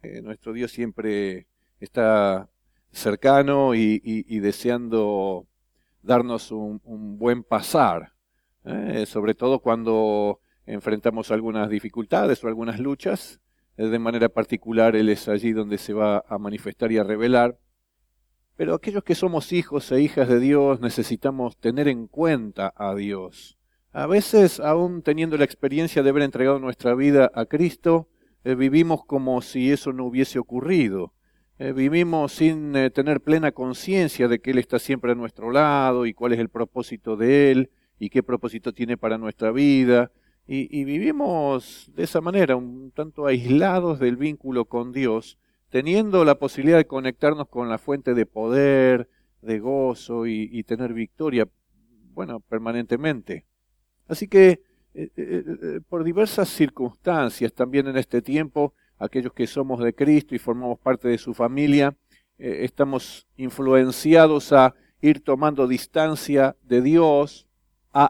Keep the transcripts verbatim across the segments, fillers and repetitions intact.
Eh, nuestro Dios siempre está cercano y, y, y deseando darnos un, un buen pasar, eh, sobre todo cuando enfrentamos algunas dificultades o algunas luchas. Eh, de manera particular, Él es allí donde se va a manifestar y a revelar. Pero aquellos que somos hijos e hijas de Dios necesitamos tener en cuenta a Dios. A veces, aún teniendo la experiencia de haber entregado nuestra vida a Cristo, eh, vivimos como si eso no hubiese ocurrido. Eh, vivimos sin eh, tener plena conciencia de que Él está siempre a nuestro lado y cuál es el propósito de Él y qué propósito tiene para nuestra vida. Y, y vivimos de esa manera, un tanto aislados del vínculo con Dios, teniendo la posibilidad de conectarnos con la fuente de poder, de gozo y, y tener victoria, bueno, permanentemente. Así que, eh, eh, por diversas circunstancias, también en este tiempo, aquellos que somos de Cristo y formamos parte de su familia, eh, estamos influenciados a ir tomando distancia de Dios, a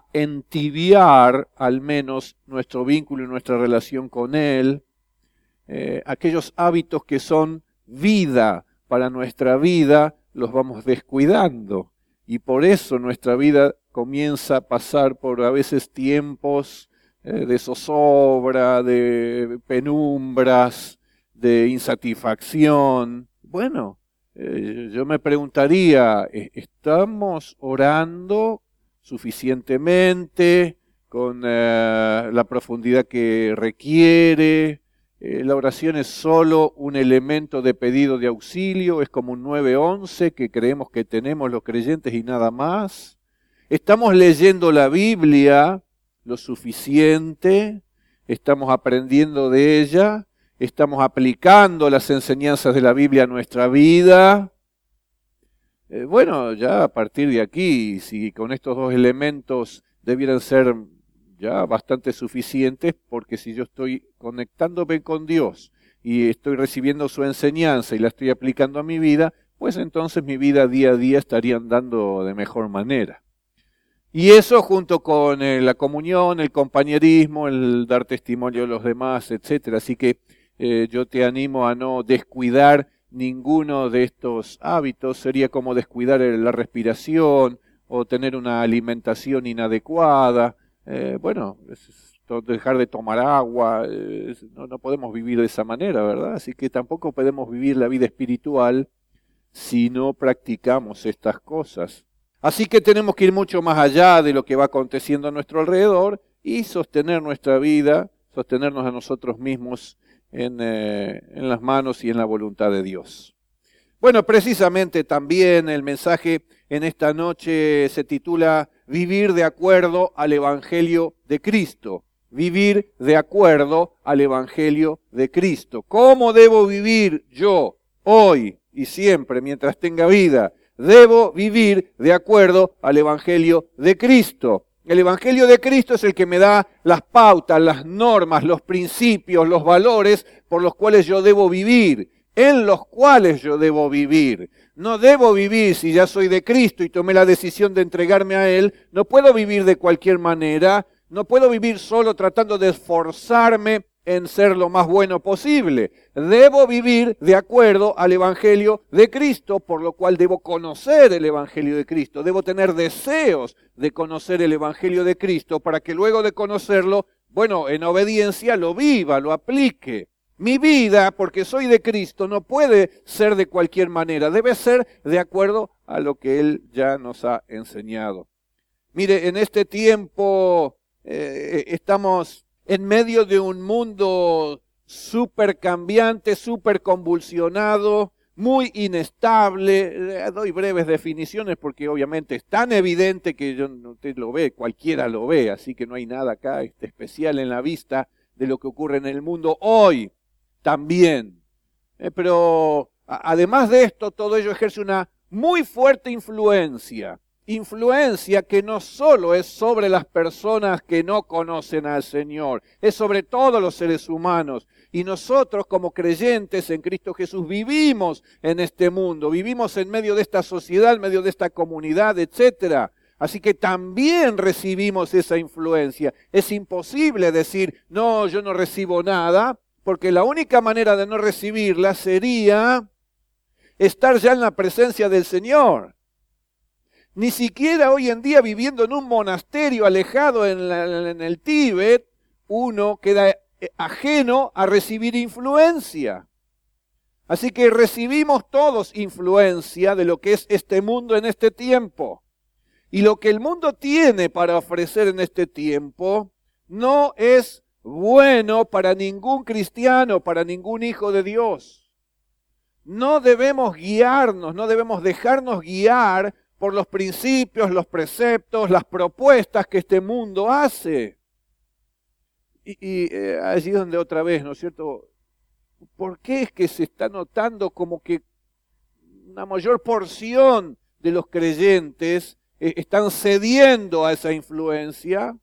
entibiar al menos nuestro vínculo y nuestra relación con Él. Eh, aquellos hábitos que son vida para nuestra vida, los vamos descuidando. Y por eso nuestra vida comienza a pasar por a veces tiempos eh, de zozobra, de penumbras, de insatisfacción. Bueno, eh, yo me preguntaría, ¿estamos orando suficientemente, con eh, la profundidad que requiere? Eh, la oración es solo un elemento de pedido de auxilio, es como un nueve once que creemos que tenemos los creyentes y nada más. Estamos leyendo la Biblia lo suficiente, estamos aprendiendo de ella, estamos aplicando las enseñanzas de la Biblia a nuestra vida. Eh, bueno, ya a partir de aquí, si con estos dos elementos debieran ser ya bastante suficientes, porque si yo estoy conectándome con Dios y estoy recibiendo su enseñanza y la estoy aplicando a mi vida, pues entonces mi vida día a día estaría andando de mejor manera. Y eso junto con eh, la comunión, el compañerismo, el dar testimonio a los demás, etcétera. Así que eh, yo te animo a no descuidar ninguno de estos hábitos. Sería como descuidar la respiración o tener una alimentación inadecuada. Eh, bueno, es dejar de tomar agua, eh, no, no podemos vivir de esa manera, ¿verdad? Así que tampoco podemos vivir la vida espiritual si no practicamos estas cosas. Así que tenemos que ir mucho más allá de lo que va aconteciendo a nuestro alrededor y sostener nuestra vida, sostenernos a nosotros mismos en, eh, en las manos y en la voluntad de Dios. Bueno, precisamente también el mensaje en esta noche se titula Vivir de acuerdo al Evangelio de Cristo. Vivir de acuerdo al Evangelio de Cristo. ¿Cómo debo vivir yo hoy y siempre mientras tenga vida? Debo vivir de acuerdo al Evangelio de Cristo. El Evangelio de Cristo es el que me da las pautas, las normas, los principios, los valores por los cuales yo debo vivir. En los cuales yo debo vivir. No debo vivir si ya soy de Cristo y tomé la decisión de entregarme a Él. No puedo vivir de cualquier manera. No puedo vivir solo tratando de esforzarme en ser lo más bueno posible. Debo vivir de acuerdo al Evangelio de Cristo, por lo cual debo conocer el Evangelio de Cristo. Debo tener deseos de conocer el Evangelio de Cristo para que luego de conocerlo, bueno, en obediencia lo viva, lo aplique. Mi vida, porque soy de Cristo, no puede ser de cualquier manera. Debe ser de acuerdo a lo que Él ya nos ha enseñado. Mire, en este tiempo eh, estamos en medio de un mundo súper cambiante, súper convulsionado, muy inestable. Eh, doy breves definiciones porque obviamente es tan evidente que yo, usted lo ve, cualquiera lo ve, así que no hay nada acá este, especial en la vista de lo que ocurre en el mundo hoy. También. Eh, pero a, además de esto, todo ello ejerce una muy fuerte influencia. Influencia que no solo es sobre las personas que no conocen al Señor, es sobre todos los seres humanos. Y nosotros como creyentes en Cristo Jesús vivimos en este mundo, vivimos en medio de esta sociedad, en medio de esta comunidad, etcétera. Así que también recibimos esa influencia. Es imposible decir, no, yo no recibo nada, porque la única manera de no recibirla sería estar ya en la presencia del Señor. Ni siquiera hoy en día, viviendo en un monasterio alejado en, la, en el Tíbet, uno queda ajeno a recibir influencia. Así que recibimos todos influencia de lo que es este mundo en este tiempo. Y lo que el mundo tiene para ofrecer en este tiempo no es bueno para ningún cristiano, para ningún hijo de Dios. No debemos guiarnos, no debemos dejarnos guiar por los principios, los preceptos, las propuestas que este mundo hace. Y, y eh, allí donde otra vez, ¿no es cierto? ¿Por qué es que se está notando como que una mayor porción de los creyentes eh, están cediendo a esa influencia?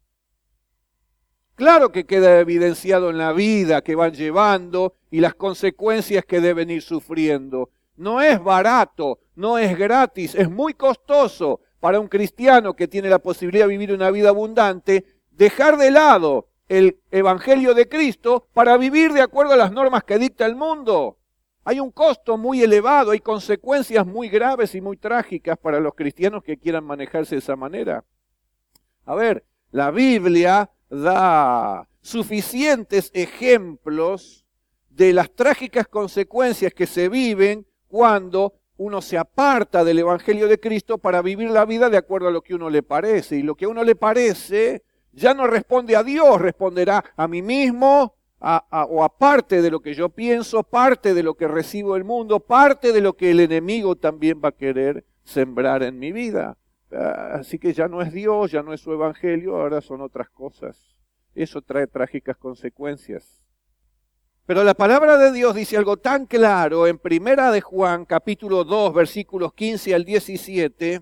Claro que queda evidenciado en la vida que van llevando y las consecuencias que deben ir sufriendo. No es barato, no es gratis, es muy costoso para un cristiano que tiene la posibilidad de vivir una vida abundante, dejar de lado el Evangelio de Cristo para vivir de acuerdo a las normas que dicta el mundo. Hay un costo muy elevado, hay consecuencias muy graves y muy trágicas para los cristianos que quieran manejarse de esa manera. A ver, la Biblia da suficientes ejemplos de las trágicas consecuencias que se viven cuando uno se aparta del Evangelio de Cristo para vivir la vida de acuerdo a lo que uno le parece. Y lo que a uno le parece ya no responde a Dios, responderá a mí mismo, a, a, o a parte de lo que yo pienso, parte de lo que recibo del mundo, parte de lo que el enemigo también va a querer sembrar en mi vida. Así que ya no es Dios, ya no es su Evangelio, ahora son otras cosas. Eso trae trágicas consecuencias. Pero la palabra de Dios dice algo tan claro en Primera de Juan, capítulo dos, versículos quince al diecisiete.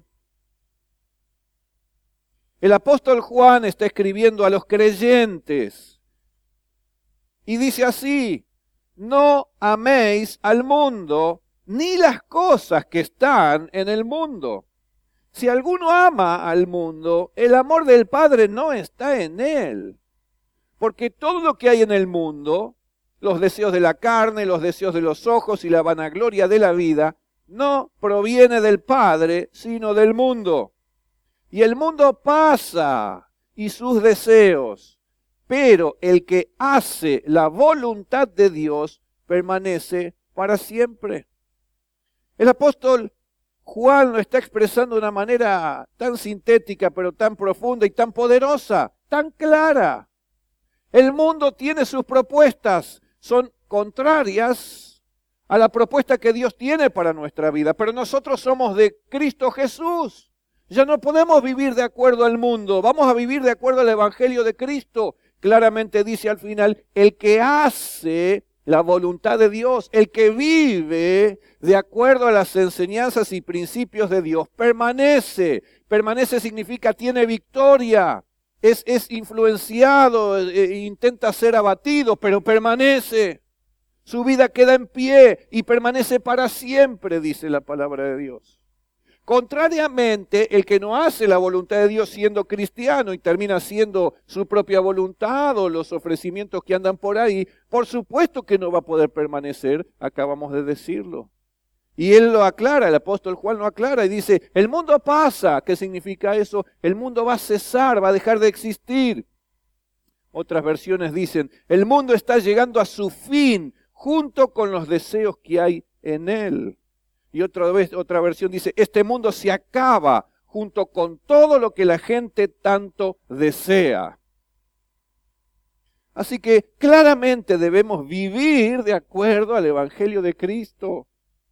El apóstol Juan está escribiendo a los creyentes y dice así: no améis al mundo ni las cosas que están en el mundo. Si alguno ama al mundo, el amor del Padre no está en él. Porque todo lo que hay en el mundo, los deseos de la carne, los deseos de los ojos y la vanagloria de la vida, no proviene del Padre, sino del mundo. Y el mundo pasa y sus deseos, pero el que hace la voluntad de Dios permanece para siempre. El apóstol Juan lo está expresando de una manera tan sintética, pero tan profunda y tan poderosa, tan clara. El mundo tiene sus propuestas, son contrarias a la propuesta que Dios tiene para nuestra vida, pero nosotros somos de Cristo Jesús. Ya no podemos vivir de acuerdo al mundo, vamos a vivir de acuerdo al Evangelio de Cristo. Claramente dice al final, el que hace la voluntad de Dios, el que vive de acuerdo a las enseñanzas y principios de Dios, permanece. Permanece significa tiene victoria, es, es influenciado, eh, intenta ser abatido, pero permanece. Su vida queda en pie y permanece para siempre, dice la palabra de Dios. Contrariamente, el que no hace la voluntad de Dios siendo cristiano y termina haciendo su propia voluntad o los ofrecimientos que andan por ahí, por supuesto que no va a poder permanecer, acabamos de decirlo. Y él lo aclara, el apóstol Juan lo aclara y dice, el mundo pasa. ¿Qué significa eso? El mundo va a cesar, va a dejar de existir. Otras versiones dicen, el mundo está llegando a su fin junto con los deseos que hay en él. Y otra vez, otra versión dice, este mundo se acaba junto con todo lo que la gente tanto desea. Así que claramente debemos vivir de acuerdo al Evangelio de Cristo.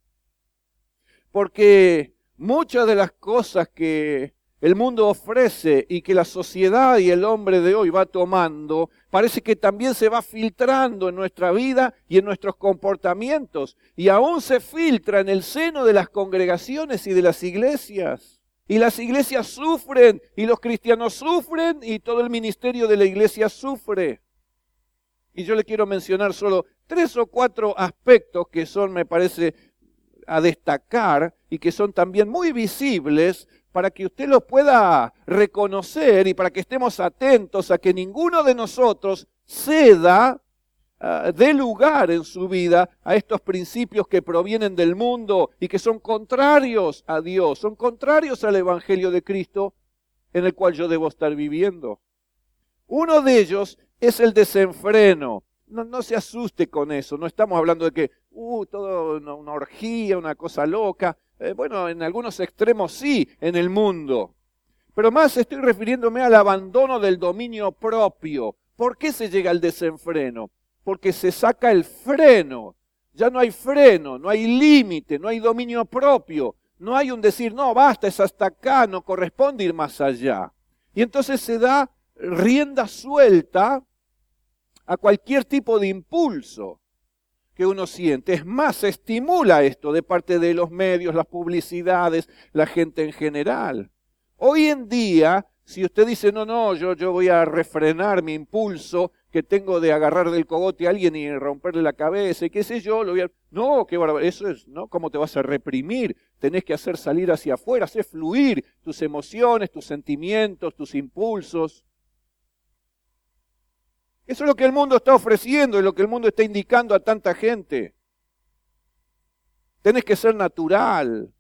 Porque muchas de las cosas que el mundo ofrece y que la sociedad y el hombre de hoy va tomando, parece que también se va filtrando en nuestra vida y en nuestros comportamientos. Y aún se filtra en el seno de las congregaciones y de las iglesias. Y las iglesias sufren, y los cristianos sufren, y todo el ministerio de la iglesia sufre. Y yo le quiero mencionar solo tres o cuatro aspectos que son, me parece, a destacar y que son también muy visibles para que usted los pueda reconocer y para que estemos atentos a que ninguno de nosotros ceda uh, dé lugar en su vida a estos principios que provienen del mundo y que son contrarios a Dios, son contrarios al Evangelio de Cristo en el cual yo debo estar viviendo. Uno de ellos es el desenfreno. No, no se asuste con eso, no estamos hablando de que, uh, todo una, una orgía, una cosa loca. Eh, bueno, en algunos extremos sí, en el mundo. Pero más estoy refiriéndome al abandono del dominio propio. ¿Por qué se llega al desenfreno? Porque se saca el freno. Ya no hay freno, no hay límite, no hay dominio propio. No hay un decir, no, basta, es hasta acá, no corresponde ir más allá. Y entonces se da rienda suelta a cualquier tipo de impulso que uno siente. Es más, se estimula esto de parte de los medios, las publicidades, la gente en general. Hoy en día, si usted dice, no, no, yo, yo voy a refrenar mi impulso que tengo de agarrar del cogote a alguien y romperle la cabeza y qué sé yo, lo voy a... No, qué barbaridad, eso es, ¿no? ¿Cómo te vas a reprimir? Tenés que hacer salir hacia afuera, hacer fluir tus emociones, tus sentimientos, tus impulsos. Eso es lo que el mundo está ofreciendo y lo que el mundo está indicando a tanta gente. Tenés que ser natural.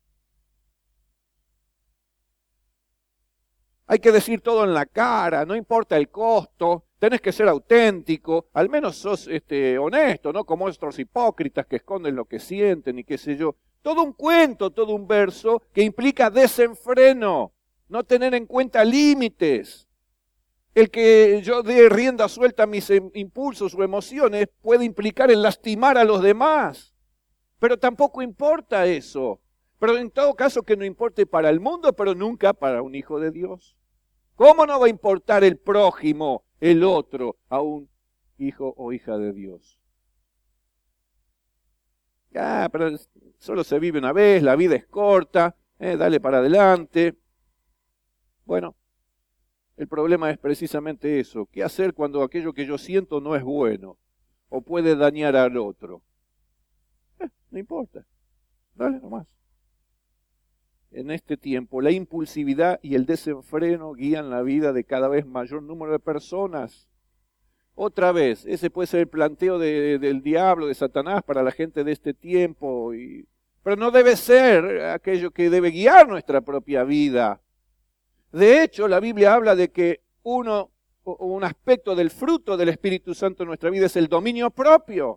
Hay que decir todo en la cara, no importa el costo. Tenés que ser auténtico, al menos sos este, honesto, ¿no? Como estos hipócritas que esconden lo que sienten y qué sé yo. Todo un cuento, todo un verso que implica desenfreno, no tener en cuenta límites. El que yo dé rienda suelta a mis impulsos o emociones puede implicar en lastimar a los demás. Pero tampoco importa eso. Pero en todo caso que no importe para el mundo, pero nunca para un hijo de Dios. ¿Cómo no va a importar el prójimo, el otro, a un hijo o hija de Dios? Ah, pero solo se vive una vez, la vida es corta, eh, dale para adelante. Bueno. El problema es precisamente eso. ¿Qué hacer cuando aquello que yo siento no es bueno? O puede dañar al otro. Eh, no importa. Dale nomás. En este tiempo, la impulsividad y el desenfreno guían la vida de cada vez mayor número de personas. Otra vez, ese puede ser el planteo de, del diablo, de Satanás para la gente de este tiempo. Y, pero no debe ser aquello que debe guiar nuestra propia vida. De hecho, la Biblia habla de que uno, un aspecto del fruto del Espíritu Santo en nuestra vida es el dominio propio.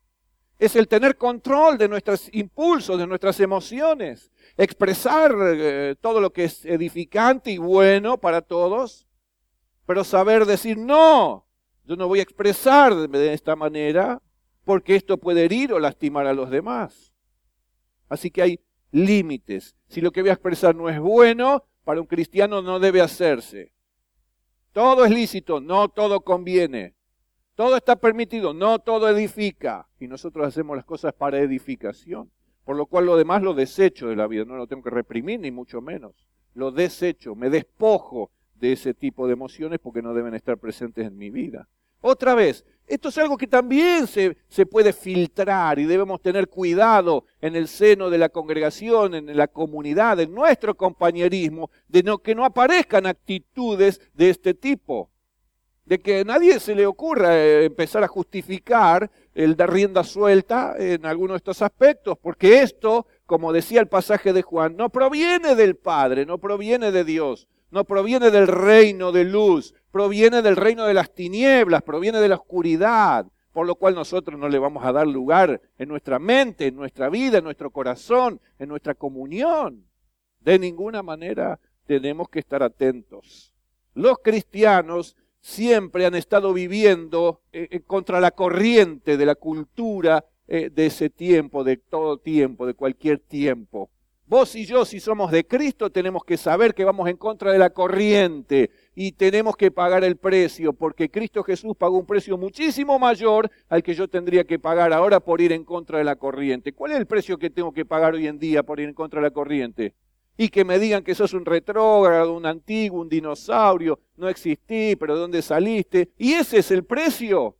Es el tener control de nuestros impulsos, de nuestras emociones. Expresar eh, todo lo que es edificante y bueno para todos. Pero saber decir, no, yo no voy a expresar de, de esta manera porque esto puede herir o lastimar a los demás. Así que hay límites. Si lo que voy a expresar no es bueno, para un cristiano no debe hacerse. Todo es lícito, no todo conviene. Todo está permitido, no todo edifica. Y nosotros hacemos las cosas para edificación. Por lo cual lo demás lo desecho de la vida. No lo tengo que reprimir, ni mucho menos. Lo desecho, me despojo de ese tipo de emociones porque no deben estar presentes en mi vida. Otra vez, esto es algo que también se, se puede filtrar y debemos tener cuidado en el seno de la congregación, en la comunidad, en nuestro compañerismo, de no, que no aparezcan actitudes de este tipo. De que a nadie se le ocurra eh, empezar a justificar el dar rienda suelta en alguno de estos aspectos, porque esto, como decía el pasaje de Juan, no proviene del Padre, no proviene de Dios. No proviene del reino de luz, proviene del reino de las tinieblas, proviene de la oscuridad, por lo cual nosotros no le vamos a dar lugar en nuestra mente, en nuestra vida, en nuestro corazón, en nuestra comunión. De ninguna manera tenemos que estar atentos. Los cristianos siempre han estado viviendo eh, contra la corriente de la cultura eh, de ese tiempo, de todo tiempo, de cualquier tiempo. Vos y yo, si somos de Cristo, tenemos que saber que vamos en contra de la corriente y tenemos que pagar el precio, porque Cristo Jesús pagó un precio muchísimo mayor al que yo tendría que pagar ahora por ir en contra de la corriente. ¿Cuál es el precio que tengo que pagar hoy en día por ir en contra de la corriente? Y que me digan que sos un retrógrado, un antiguo, un dinosaurio, no existí, pero ¿de dónde saliste? Y ese es el precio.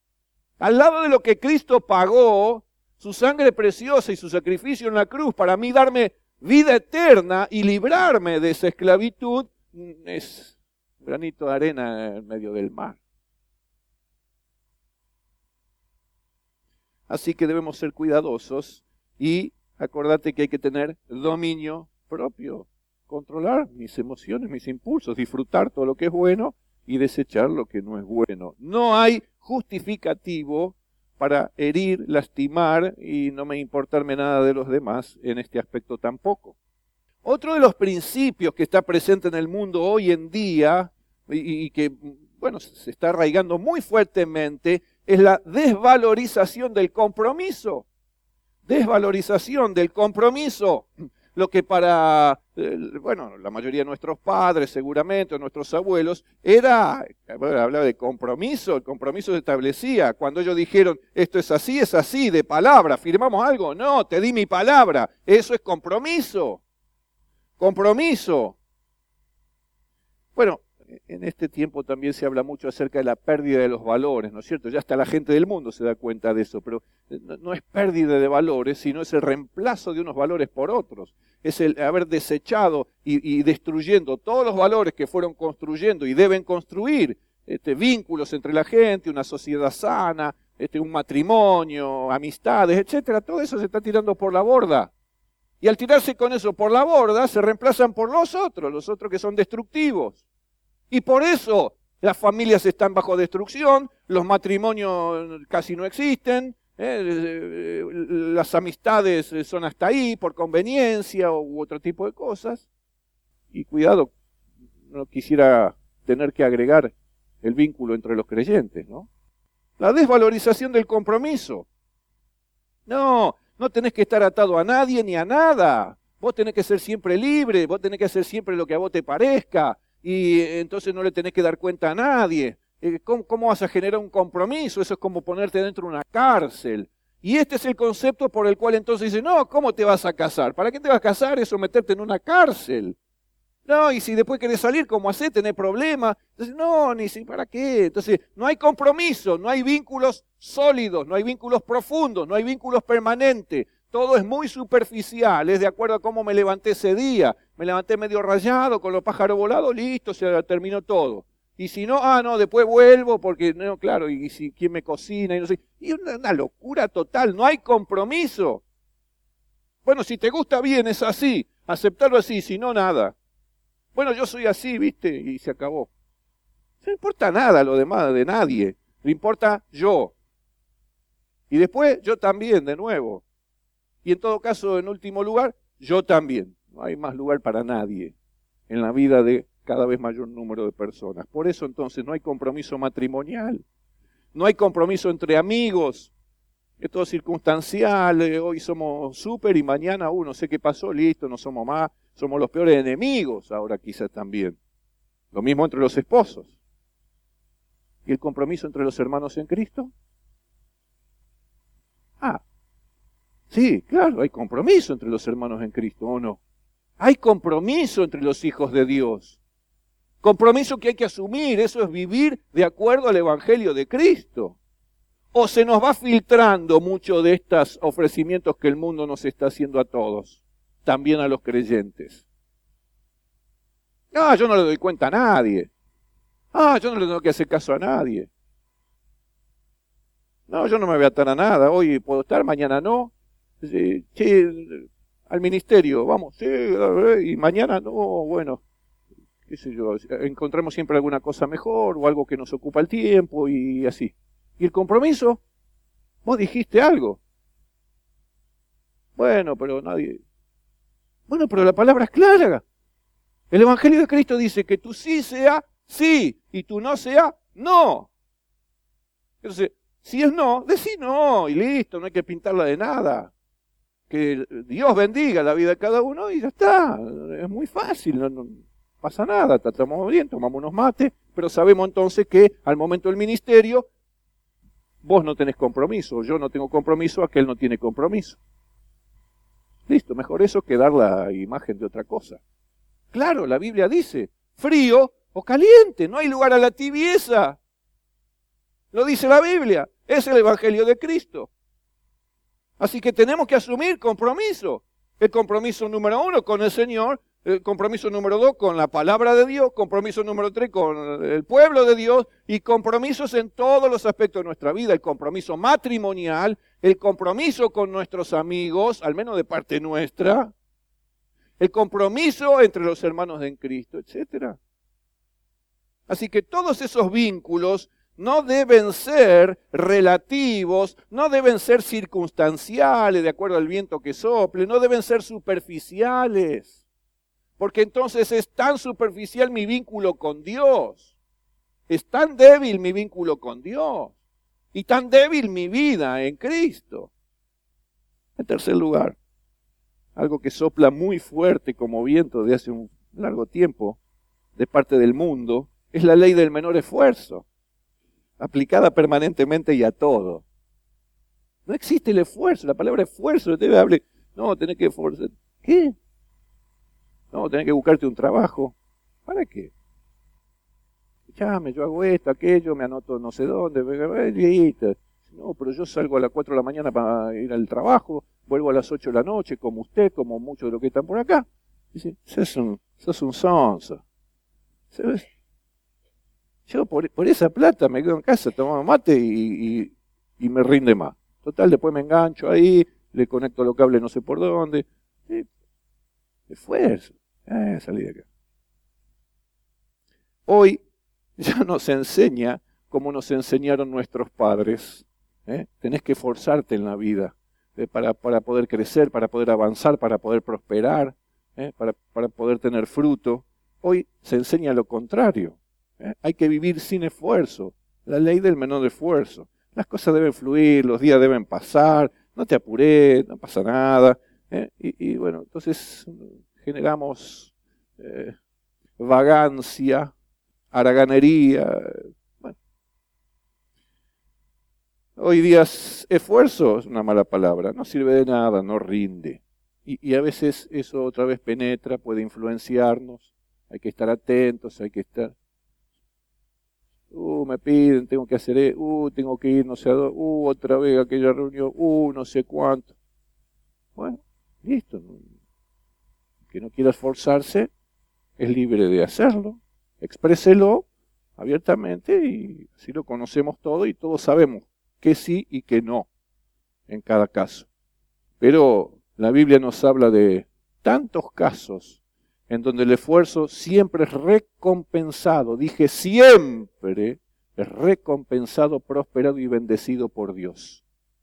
Al lado de lo que Cristo pagó, su sangre preciosa y su sacrificio en la cruz para mí darme vida eterna y librarme de esa esclavitud, es un granito de arena en medio del mar. Así que debemos ser cuidadosos y acordate que hay que tener dominio propio, controlar mis emociones, mis impulsos, disfrutar todo lo que es bueno y desechar lo que no es bueno. No hay justificativo para herir, lastimar y no me importarme nada de los demás en este aspecto tampoco. Otro de los principios que está presente en el mundo hoy en día y, y que, bueno, se está arraigando muy fuertemente es la desvalorización del compromiso. Desvalorización del compromiso. Lo que para, eh, bueno, la mayoría de nuestros padres, seguramente, o nuestros abuelos, era, bueno, hablaba de compromiso, el compromiso se establecía. Cuando ellos dijeron, esto es así, es así, de palabra, ¿firmamos algo? No, te di mi palabra, eso es compromiso. Compromiso. Bueno, en este tiempo también se habla mucho acerca de la pérdida de los valores, ¿no es cierto? Ya hasta la gente del mundo se da cuenta de eso, pero no es pérdida de valores, sino es el reemplazo de unos valores por otros. Es el haber desechado y, y destruyendo todos los valores que fueron construyendo y deben construir este, vínculos entre la gente, una sociedad sana, este, un matrimonio, amistades, etcétera. Todo eso se está tirando por la borda. Y al tirarse con eso por la borda, se reemplazan por los otros, los otros que son destructivos. Y por eso las familias están bajo destrucción, los matrimonios casi no existen, eh, las amistades son hasta ahí por conveniencia u otro tipo de cosas. Y cuidado, no quisiera tener que agregar el vínculo entre los creyentes, ¿no? La desvalorización del compromiso. No, no tenés que estar atado a nadie ni a nada. Vos tenés que ser siempre libre, vos tenés que hacer siempre lo que a vos te parezca. Y entonces no le tenés que dar cuenta a nadie. ¿Cómo, ¿Cómo vas a generar un compromiso? Eso es como ponerte dentro de una cárcel. Y este es el concepto por el cual entonces dice, no, ¿cómo te vas a casar? ¿Para qué te vas a casar? Eso meterte en una cárcel. No, y si después querés salir, ¿cómo hacés? ¿Tenés problemas? Entonces, no, ni si, ¿para qué? Entonces, no hay compromiso, no hay vínculos sólidos, no hay vínculos profundos, no hay vínculos permanentes. Todo es muy superficial, es de acuerdo a cómo me levanté ese día. Me levanté medio rayado, con los pájaros volados, listo, se terminó todo. Y si no, ah, no, después vuelvo porque, no, claro, y, y si quién me cocina y no sé. Y una, una locura total, no hay compromiso. Bueno, si te gusta bien, es así, aceptarlo así, si no, nada. Bueno, yo soy así, ¿viste? Y se acabó. No importa nada lo demás de nadie, le importa yo. Y después, yo también, de nuevo. Y en todo caso, en último lugar, yo también. No hay más lugar para nadie en la vida de cada vez mayor número de personas. Por eso entonces no hay compromiso matrimonial. No hay compromiso entre amigos. Es todo circunstancial. Hoy somos súper y mañana, uh, no sé qué pasó, listo, no somos más. Somos los peores enemigos ahora quizás también. Lo mismo entre los esposos. ¿Y el compromiso entre los hermanos en Cristo? Ah, sí, claro, hay compromiso entre los hermanos en Cristo, ¿o no? Hay compromiso entre los hijos de Dios. Compromiso que hay que asumir, eso es vivir de acuerdo al Evangelio de Cristo. O se nos va filtrando mucho de estos ofrecimientos que el mundo nos está haciendo a todos, también a los creyentes. No, yo no le doy cuenta a nadie. Ah, yo no le tengo que hacer caso a nadie. No, yo no me voy a atar a nada. Hoy puedo estar, mañana no. Sí, sí, al ministerio, vamos, sí, y mañana no, bueno, qué sé yo, encontramos siempre alguna cosa mejor o algo que nos ocupa el tiempo y así. ¿Y el compromiso? Vos dijiste algo. Bueno, pero nadie... Bueno, pero la palabra es clara. El Evangelio de Cristo dice que tu sí sea sí y tu no sea no. Entonces, si es no, decí no y listo, no hay que pintarla de nada. Que Dios bendiga la vida de cada uno y ya está. Es muy fácil, no, no pasa nada, tratamos bien, tomamos unos mates, pero sabemos entonces que al momento del ministerio vos no tenés compromiso, yo no tengo compromiso, aquel no tiene compromiso. Listo, mejor eso que dar la imagen de otra cosa. Claro, la Biblia dice, frío o caliente, no hay lugar a la tibieza. Lo dice la Biblia, es el Evangelio de Cristo. Así que tenemos que asumir compromiso. El compromiso número uno con el Señor, el compromiso número dos con la palabra de Dios, compromiso número tres con el pueblo de Dios y compromisos en todos los aspectos de nuestra vida. El compromiso matrimonial, el compromiso con nuestros amigos, al menos de parte nuestra, el compromiso entre los hermanos en Cristo, etcétera. Así que todos esos vínculos no deben ser relativos, no deben ser circunstanciales, de acuerdo al viento que sople, no deben ser superficiales, porque entonces es tan superficial mi vínculo con Dios, es tan débil mi vínculo con Dios, y tan débil mi vida en Cristo. En tercer lugar, algo que sopla muy fuerte como viento de hace un largo tiempo de parte del mundo, es la ley del menor esfuerzo, aplicada permanentemente y a todo. No existe el esfuerzo, la palabra esfuerzo debe hablar, no, tenés que esforzar. ¿Qué? No, tenés que buscarte un trabajo. ¿Para qué? Llame, yo hago esto, aquello, me anoto no sé dónde, listo. No, pero yo salgo a las cuatro de la mañana para ir al trabajo, vuelvo a las ocho de la noche, como usted, como muchos de los que están por acá. Dice, sos un, sos un sonso. ¿Sabes? Yo por, por esa plata me quedo en casa, tomo mate y, y, y me rinde más. Total, después me engancho ahí, le conecto los cables no sé por dónde. Eh, esfuerzo. Eh, salí de acá. Hoy ya nos enseña como nos enseñaron nuestros padres. ¿eh? Tenés que esforzarte en la vida eh, para, para poder crecer, para poder avanzar, para poder prosperar, ¿eh? para, para poder tener fruto. Hoy se enseña lo contrario. ¿Eh? Hay que vivir sin esfuerzo, la ley del menor esfuerzo. Las cosas deben fluir, los días deben pasar, no te apures, no pasa nada. ¿eh? Y, y bueno, entonces generamos eh, vagancia, haraganería. Bueno. Hoy día esfuerzo es una mala palabra, no sirve de nada, no rinde. Y, y a veces eso otra vez penetra, puede influenciarnos, hay que estar atentos, hay que estar... Uh, me piden, tengo que hacer, eso, uh, tengo que ir, no sé a dónde, uh, otra vez aquella reunión, uh, no sé cuánto. Bueno, listo. Que no quiera esforzarse, es libre de hacerlo. Expréselo abiertamente y así lo conocemos todo y todos sabemos que sí y que no en cada caso. Pero la Biblia nos habla de tantos casos en donde el esfuerzo siempre es recompensado, dije siempre, es recompensado, prosperado y bendecido por Dios.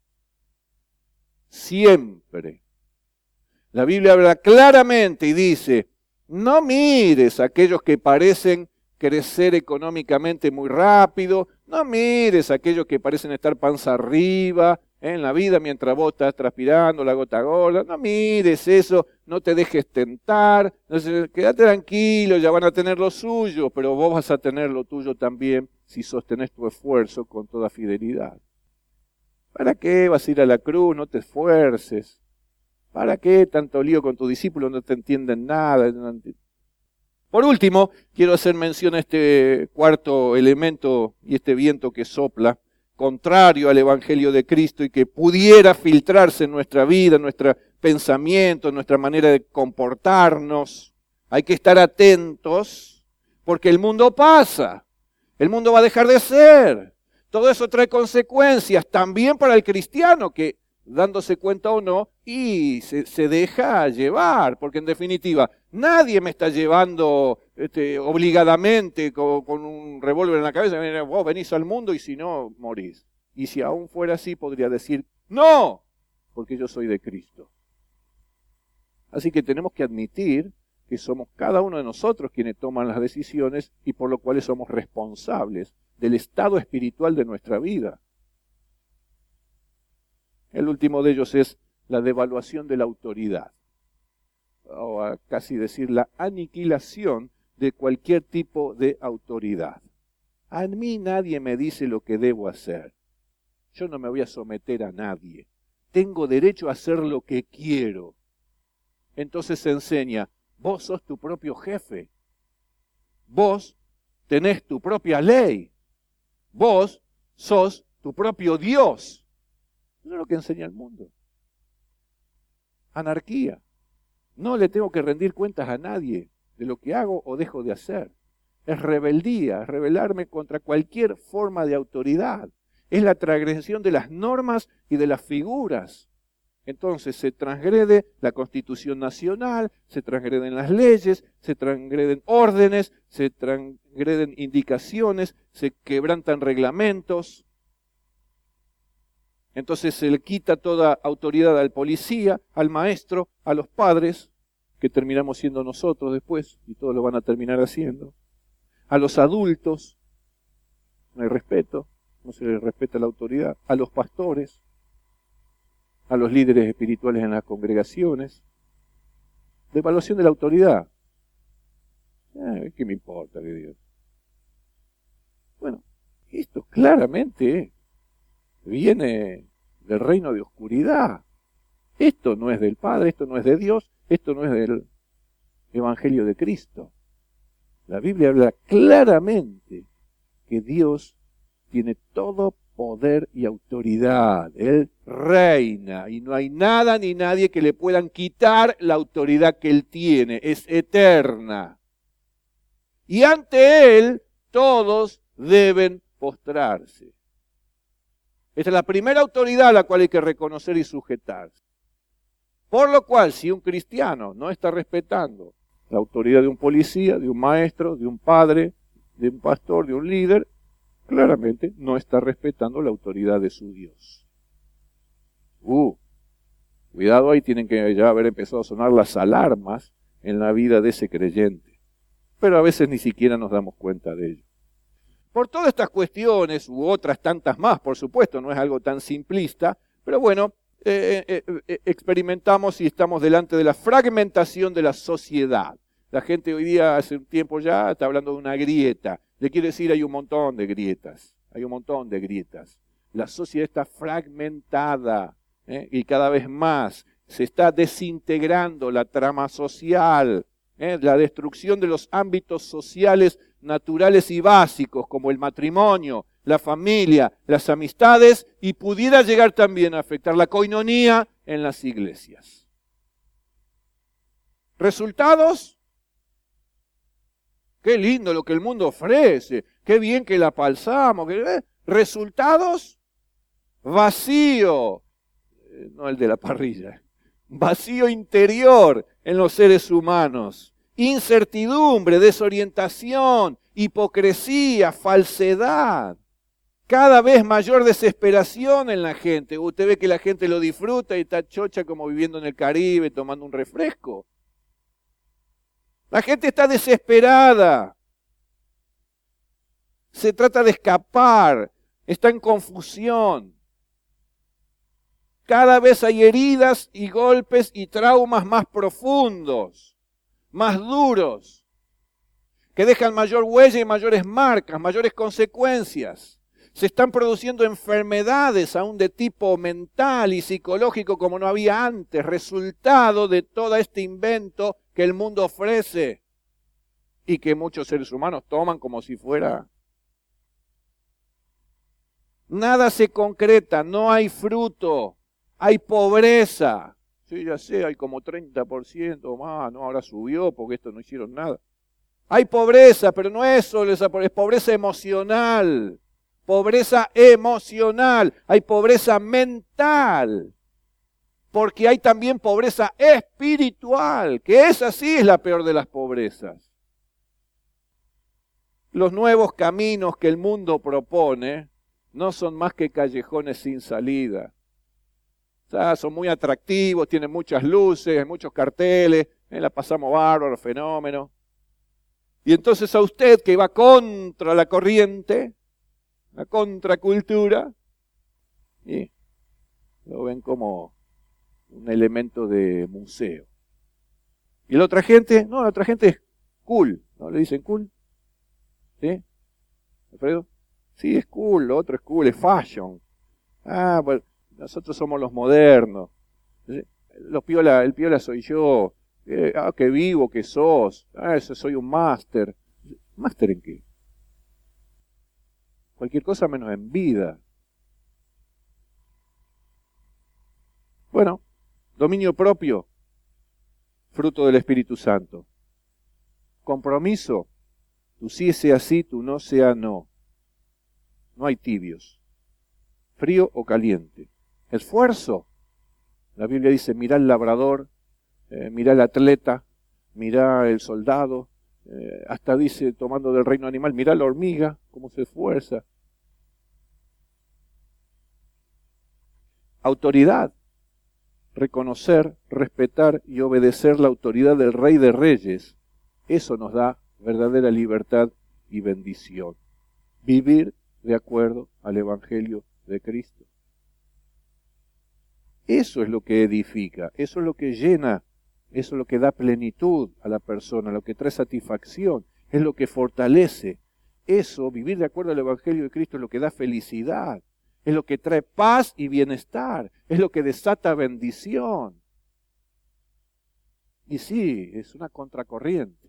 Siempre. La Biblia habla claramente y dice, no mires a aquellos que parecen crecer económicamente muy rápido, no mires a aquellos que parecen estar panza arriba en la vida mientras vos estás transpirando la gota gorda, no mires eso, no te dejes tentar, quédate tranquilo, ya van a tener lo suyo, pero vos vas a tener lo tuyo también si sostenés tu esfuerzo con toda fidelidad. ¿Para qué vas a ir a la cruz? No te esfuerces. ¿Para qué tanto lío con tu discípulo? No te entienden nada. Por último, quiero hacer mención a este cuarto elemento y este viento que sopla, contrario al Evangelio de Cristo y que pudiera filtrarse en nuestra vida, en nuestro pensamiento, en nuestra manera de comportarnos. Hay que estar atentos porque el mundo pasa, el mundo va a dejar de ser. Todo eso trae consecuencias también para el cristiano que, dándose cuenta o no, y se, se deja llevar, porque en definitiva nadie me está llevando este, obligadamente con, con un revólver en la cabeza, vos venís al mundo y si no, morís. Y si aún fuera así, podría decir, no, porque yo soy de Cristo. Así que tenemos que admitir que somos cada uno de nosotros quienes toman las decisiones y por lo cual somos responsables del estado espiritual de nuestra vida. El último de ellos es la devaluación de la autoridad, o a casi decir la aniquilación de cualquier tipo de autoridad. A mí nadie me dice lo que debo hacer. Yo no me voy a someter a nadie. Tengo derecho a hacer lo que quiero. Entonces se enseña, vos sos tu propio jefe. Vos tenés tu propia ley. Vos sos tu propio Dios. Eso es lo que enseña el mundo. Anarquía. No le tengo que rendir cuentas a nadie de lo que hago o dejo de hacer. Es rebeldía, es rebelarme contra cualquier forma de autoridad. Es la transgresión de las normas y de las figuras. Entonces se transgrede la Constitución Nacional, se transgreden las leyes, se transgreden órdenes, se transgreden indicaciones, se quebrantan reglamentos. Entonces se le quita toda autoridad al policía, al maestro, a los padres, que terminamos siendo nosotros después, y todos lo van a terminar haciendo. A los adultos, no hay respeto, no se les respeta la autoridad. A los pastores, a los líderes espirituales en las congregaciones. Devaluación de la autoridad. Eh, ¿Qué me importa que Dios? Bueno, esto claramente viene del reino de oscuridad. Esto no es del Padre, esto no es de Dios, esto no es del Evangelio de Cristo. La Biblia habla claramente que Dios tiene todo poder y autoridad. Él reina y no hay nada ni nadie que le puedan quitar la autoridad que Él tiene. Es eterna. Y ante Él todos deben postrarse. Esta es la primera autoridad a la cual hay que reconocer y sujetarse. Por lo cual, si un cristiano no está respetando la autoridad de un policía, de un maestro, de un padre, de un pastor, de un líder, claramente no está respetando la autoridad de su Dios. Uh, cuidado, ahí tienen que ya haber empezado a sonar las alarmas en la vida de ese creyente. Pero a veces ni siquiera nos damos cuenta de ello. Por todas estas cuestiones, u otras tantas más, por supuesto, no es algo tan simplista, pero bueno, eh, eh, eh, experimentamos y estamos delante de la fragmentación de la sociedad. La gente hoy día, hace un tiempo ya, está hablando de una grieta. Le quiero decir, hay un montón de grietas, hay un montón de grietas. La sociedad está fragmentada, ¿eh? Y cada vez más se está desintegrando la trama social, ¿eh? La destrucción de los ámbitos sociales naturales y básicos, como el matrimonio, la familia, las amistades, y pudiera llegar también a afectar la coinonía en las iglesias. ¿Resultados? Qué lindo lo que el mundo ofrece, qué bien que la pasamos. ¿Eh? ¿Resultados? Vacío, eh, no el de la parrilla, vacío interior en los seres humanos. Incertidumbre, desorientación, hipocresía, falsedad. Cada vez mayor desesperación en la gente. Usted ve que la gente lo disfruta y está chocha como viviendo en el Caribe, tomando un refresco. La gente está desesperada. Se trata de escapar, está en confusión. Cada vez hay heridas y golpes y traumas más profundos, más duros, que dejan mayor huella y mayores marcas, mayores consecuencias. Se están produciendo enfermedades aún de tipo mental y psicológico como no había antes, resultado de todo este invento que el mundo ofrece y que muchos seres humanos toman como si fuera. Nada se concreta, no hay fruto, hay pobreza. Sí, ya sé, hay como treinta por ciento más, no, ahora subió porque esto no hicieron nada. Hay pobreza, pero no es solo esa pobreza, es pobreza emocional. Pobreza emocional, hay pobreza mental, porque hay también pobreza espiritual, que esa sí es la peor de las pobrezas. Los nuevos caminos que el mundo propone no son más que callejones sin salida. O sea, son muy atractivos, tienen muchas luces, muchos carteles, eh, la pasamos bárbaro, fenómeno. Y entonces a usted que va contra la corriente, la contracultura, y lo ven como un elemento de museo. Y la otra gente, no, la otra gente es cool, ¿no? Le dicen cool. ¿Sí? ¿Alfredo? Sí, es cool, lo otro es cool, es fashion. Ah, bueno, nosotros somos los modernos. Los piola, el piola soy yo. Eh, ah, qué vivo que sos. Ah, eso soy un máster. ¿Máster en qué? Cualquier cosa menos en vida. Bueno, dominio propio, fruto del Espíritu Santo. Compromiso, tu sí sea sí, tu no sea no. No hay tibios. frío o caliente. Esfuerzo. La Biblia dice, mirá el labrador, eh, mirá el atleta, mirá el soldado, eh, hasta dice, tomando del reino animal, mirá la hormiga, cómo se esfuerza. Autoridad. Reconocer, respetar y obedecer la autoridad del Rey de Reyes. Eso nos da verdadera libertad y bendición. Vivir de acuerdo al Evangelio de Cristo. Eso es lo que edifica, eso es lo que llena, eso es lo que da plenitud a la persona, lo que trae satisfacción, es lo que fortalece. Eso, vivir de acuerdo al Evangelio de Cristo, es lo que da felicidad, es lo que trae paz y bienestar, es lo que desata bendición. Y sí, es una contracorriente.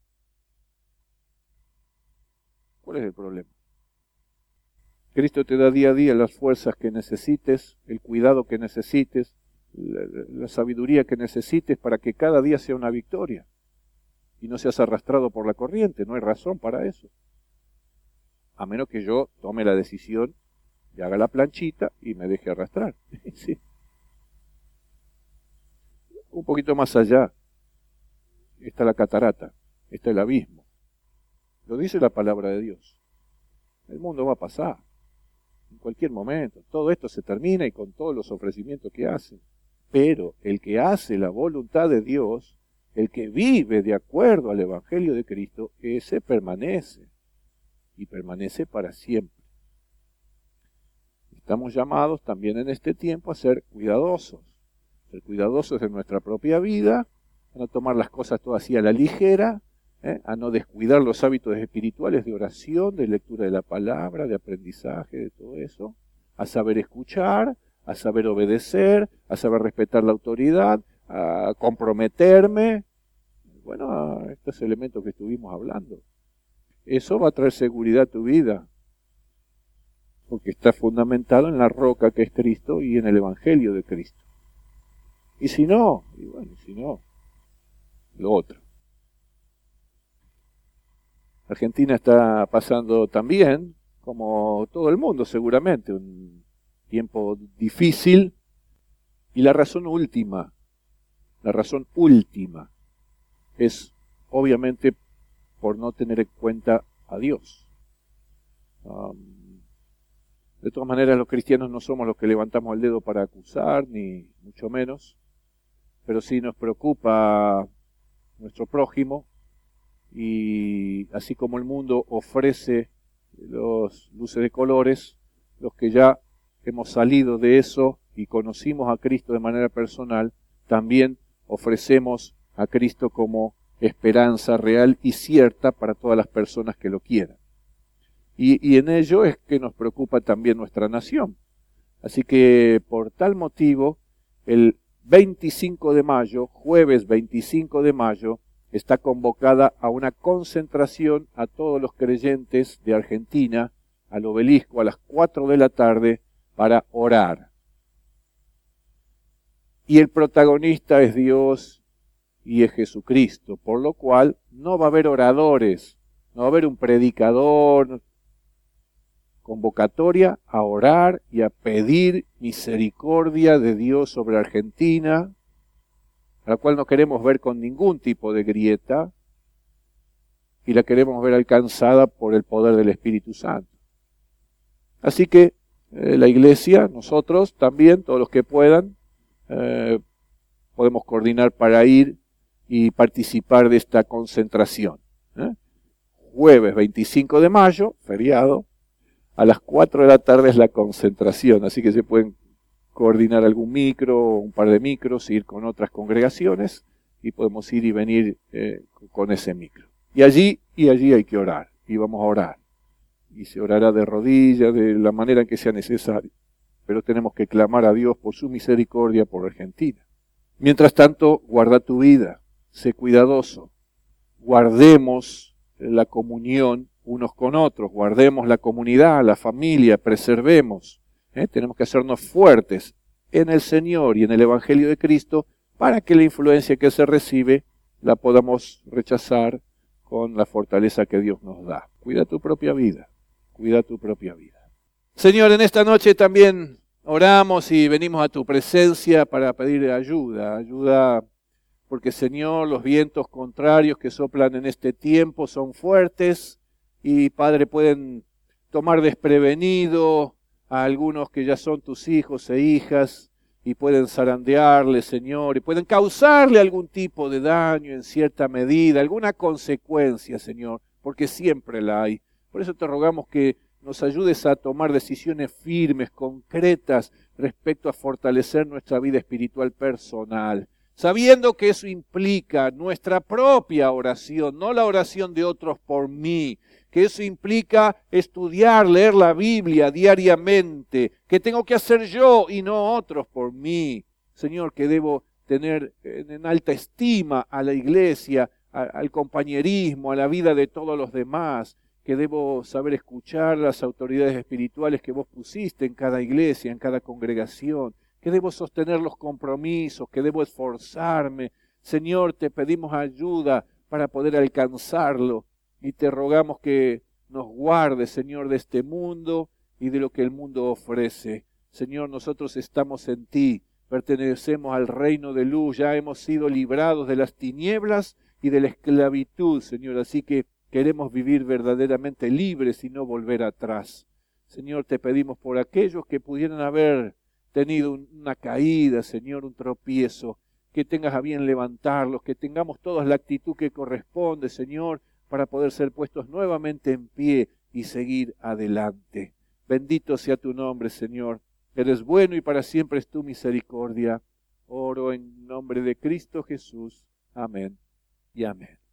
¿Cuál es el problema? Cristo te da día a día las fuerzas que necesites, el cuidado que necesites, la, la sabiduría que necesites para que cada día sea una victoria y no seas arrastrado por la corriente. No hay razón para eso. A menos que yo tome la decisión y haga la planchita y me deje arrastrar. Sí. Un poquito más allá está la catarata, está el abismo. Lo dice la palabra de Dios. El mundo va a pasar. En cualquier momento, todo esto se termina y con todos los ofrecimientos que hacen. Pero el que hace la voluntad de Dios, el que vive de acuerdo al Evangelio de Cristo, ese permanece y permanece para siempre. Estamos llamados también en este tiempo a ser cuidadosos, ser cuidadosos de nuestra propia vida, a no tomar las cosas todas así a la ligera, ¿eh? a no descuidar los hábitos espirituales de oración, de lectura de la palabra, de aprendizaje, de todo eso, a saber escuchar, a saber obedecer, a saber respetar la autoridad, a comprometerme, bueno, a estos elementos que estuvimos hablando. Eso va a traer seguridad a tu vida, porque está fundamentado en la roca que es Cristo y en el Evangelio de Cristo. Y si no, y bueno, y si no, lo otro. Argentina está pasando también, como todo el mundo seguramente, un tiempo difícil. Y la razón última, la razón última, es obviamente por no tener en cuenta a Dios. Um, de todas maneras, los cristianos no somos los que levantamos el dedo para acusar, ni mucho menos, pero sí nos preocupa nuestro prójimo. Y así como el mundo ofrece los luces de colores, los que ya hemos salido de eso y conocimos a Cristo de manera personal, también ofrecemos a Cristo como esperanza real y cierta para todas las personas que lo quieran. Y, y en ello es que nos preocupa también nuestra nación. Así que por tal motivo, el veinticinco de mayo, jueves veinticinco de mayo, está convocada a una concentración a todos los creyentes de Argentina, al obelisco, a las cuatro de la tarde, para orar. Y el protagonista es Dios y es Jesucristo, por lo cual no va a haber oradores, no va a haber un predicador. Convocatoria a orar y a pedir misericordia de Dios sobre Argentina, a la cual no queremos ver con ningún tipo de grieta, y la queremos ver alcanzada por el poder del Espíritu Santo. Así que eh, la iglesia, nosotros también, todos los que puedan, eh, podemos coordinar para ir y participar de esta concentración. ¿eh? Jueves veinticinco de mayo, feriado, a las cuatro de la tarde es la concentración, así que se pueden coordinar algún micro, un par de micros, ir con otras congregaciones y podemos ir y venir eh, con ese micro. Y allí, y allí hay que orar, y vamos a orar. Y se orará de rodillas, de la manera en que sea necesario. Pero tenemos que clamar a Dios por su misericordia por Argentina. Mientras tanto, guarda tu vida, sé cuidadoso. Guardemos la comunión unos con otros, guardemos la comunidad, la familia, preservemos. ¿eh? Tenemos que hacernos fuertes en el Señor y en el Evangelio de Cristo para que la influencia que se recibe la podamos rechazar con la fortaleza que Dios nos da. Cuida tu propia vida, cuida tu propia vida. Señor, en esta noche también oramos y venimos a tu presencia para pedir ayuda, ayuda porque, Señor, los vientos contrarios que soplan en este tiempo son fuertes y, Padre, pueden tomar desprevenido a algunos que ya son tus hijos e hijas y pueden zarandearle, Señor, y pueden causarle algún tipo de daño en cierta medida, alguna consecuencia, Señor, porque siempre la hay. Por eso te rogamos que nos ayudes a tomar decisiones firmes, concretas, respecto a fortalecer nuestra vida espiritual personal, sabiendo que eso implica nuestra propia oración, no la oración de otros por mí, que eso implica estudiar, leer la Biblia diariamente, que tengo que hacer yo y no otros por mí. Señor, que debo tener en alta estima a la iglesia, a, al compañerismo, a la vida de todos los demás, que debo saber escuchar a las autoridades espirituales que vos pusiste en cada iglesia, en cada congregación, que debo sostener los compromisos, que debo esforzarme. Señor, te pedimos ayuda para poder alcanzarlo y te rogamos que nos guardes, Señor, de este mundo y de lo que el mundo ofrece. Señor, nosotros estamos en ti, pertenecemos al reino de luz, ya hemos sido librados de las tinieblas y de la esclavitud, Señor, así que queremos vivir verdaderamente libres y no volver atrás. Señor, te pedimos por aquellos que pudieran haber tenido una caída, Señor, un tropiezo, que tengas a bien levantarlos, que tengamos todos la actitud que corresponde, Señor, para poder ser puestos nuevamente en pie y seguir adelante. Bendito sea tu nombre, Señor. Eres bueno y para siempre es tu misericordia. Oro en nombre de Cristo Jesús. Amén y amén.